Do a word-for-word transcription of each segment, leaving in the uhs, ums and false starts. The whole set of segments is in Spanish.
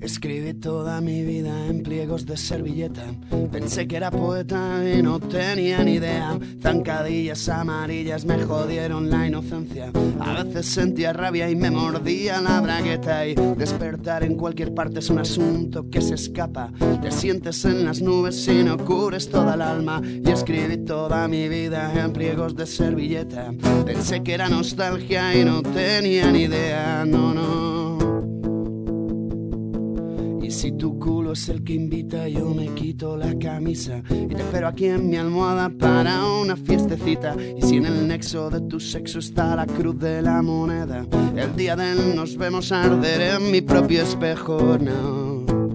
Escribí toda mi vida en pliegos de servilleta. Pensé que era poeta y no tenía ni idea. Zancadillas amarillas me jodieron la inocencia. A veces sentía rabia y me mordía la bragueta. Y despertar en cualquier parte es un asunto que se escapa. Te sientes en las nubes y no cubres toda el alma. Y escribí toda mi vida en pliegos de servilleta. Pensé que era nostalgia y no tenía ni idea, no, no. Y si tu culo es el que invita, yo me quito la camisa y te espero aquí en mi almohada para una fiestecita. Y si en el nexo de tu sexo está la cruz de la moneda, el día de él nos vemos arder en mi propio espejo, no.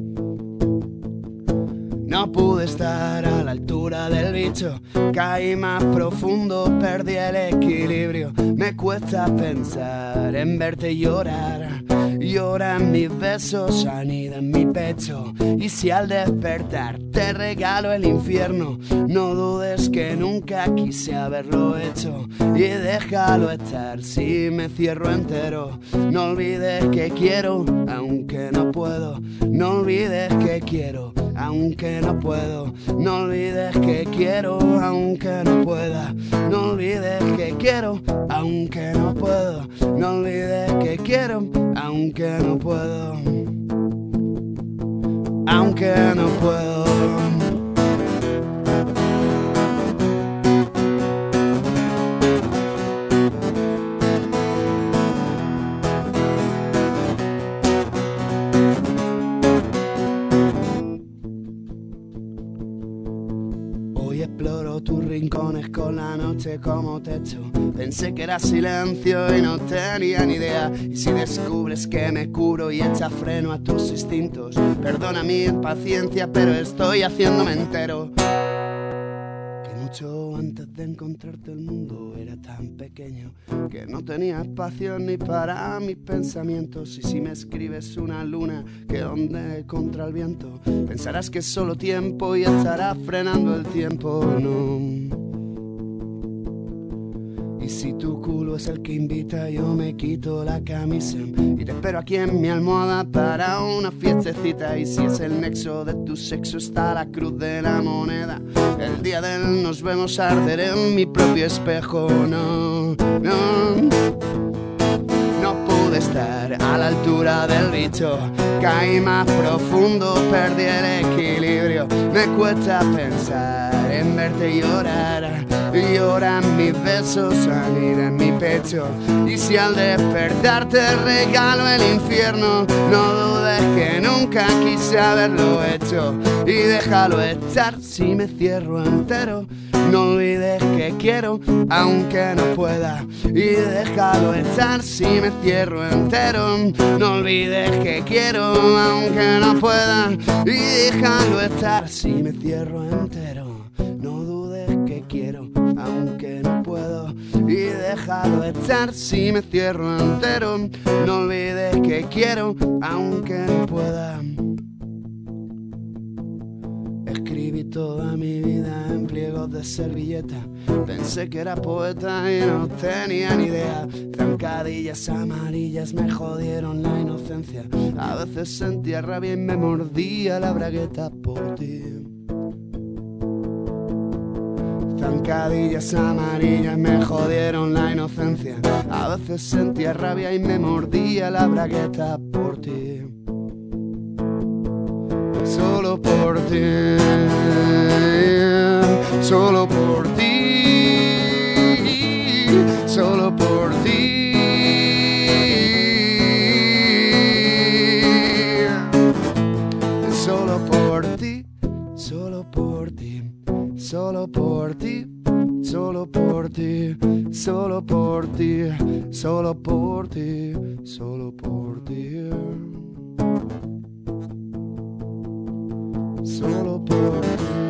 No pude estar a la altura del bicho, caí más profundo, perdí el equilibrio. Me cuesta pensar en verte llorar. Lloran mis besos, anidan mi pecho. Y si al despertar te regalo el infierno, no dudes que nunca quise haberlo hecho. Y déjalo estar si me cierro entero. No olvides que quiero, aunque no puedo. No olvides que quiero, aunque no puedo. No olvides que quiero, aunque no pueda. No olvides que quiero, aunque no puedo. No olvides que quiero, aunque no puedo. Aunque no puedo. Hoy exploro tus rincones con la noche como techo. Pensé que era silencio y no tenía ni idea. Y si descubres que me curo y echa freno a tus instintos, perdona mi impaciencia, pero estoy haciéndome entero. Que mucho antes de encontrarte el mundo era tan pequeño que no tenía espacio ni para mis pensamientos. Y si me escribes una luna que onde contra el viento, pensarás que es solo tiempo y estará frenando el tiempo, no. Y si tu culo es el que invita, yo me quito la camisa y te espero aquí en mi almohada para una fiestecita. Y si es el nexo de tu sexo está la cruz de la moneda, el día de él nos vemos arder en mi propio espejo, no, no. No pude estar a la altura del bicho, caí más profundo, perdí el equilibrio. Me cuesta pensar en verte llorar. Lloran mis besos, anidan mi pecho. Y si al despertar te regalo el infierno, no dudes que nunca quise haberlo hecho. Y déjalo estar si me cierro entero. No olvides que quiero, aunque no pueda. Y déjalo estar si me cierro entero. No olvides que quiero, aunque no pueda. Y déjalo estar si me cierro entero. No dudes que quiero, aunque no puedo. Y déjalo estar si me cierro entero. No olvides que quiero, aunque no pueda. Escribí toda mi vida en pliegos de servilleta. Pensé que era poeta y no tenía ni idea. Zancadillas amarillas me jodieron la inocencia. A veces sentía rabia y me mordía la bragueta por ti. Zancadillas amarillas me jodieron la inocencia. A veces sentía rabia y me mordía la bragueta por ti. Solo por ti, solo por ti, solo por ti. Solo por ti, solo por ti. Solo por ti, solo por ti, solo por ti, solo por ti, solo por ti, solo por ti.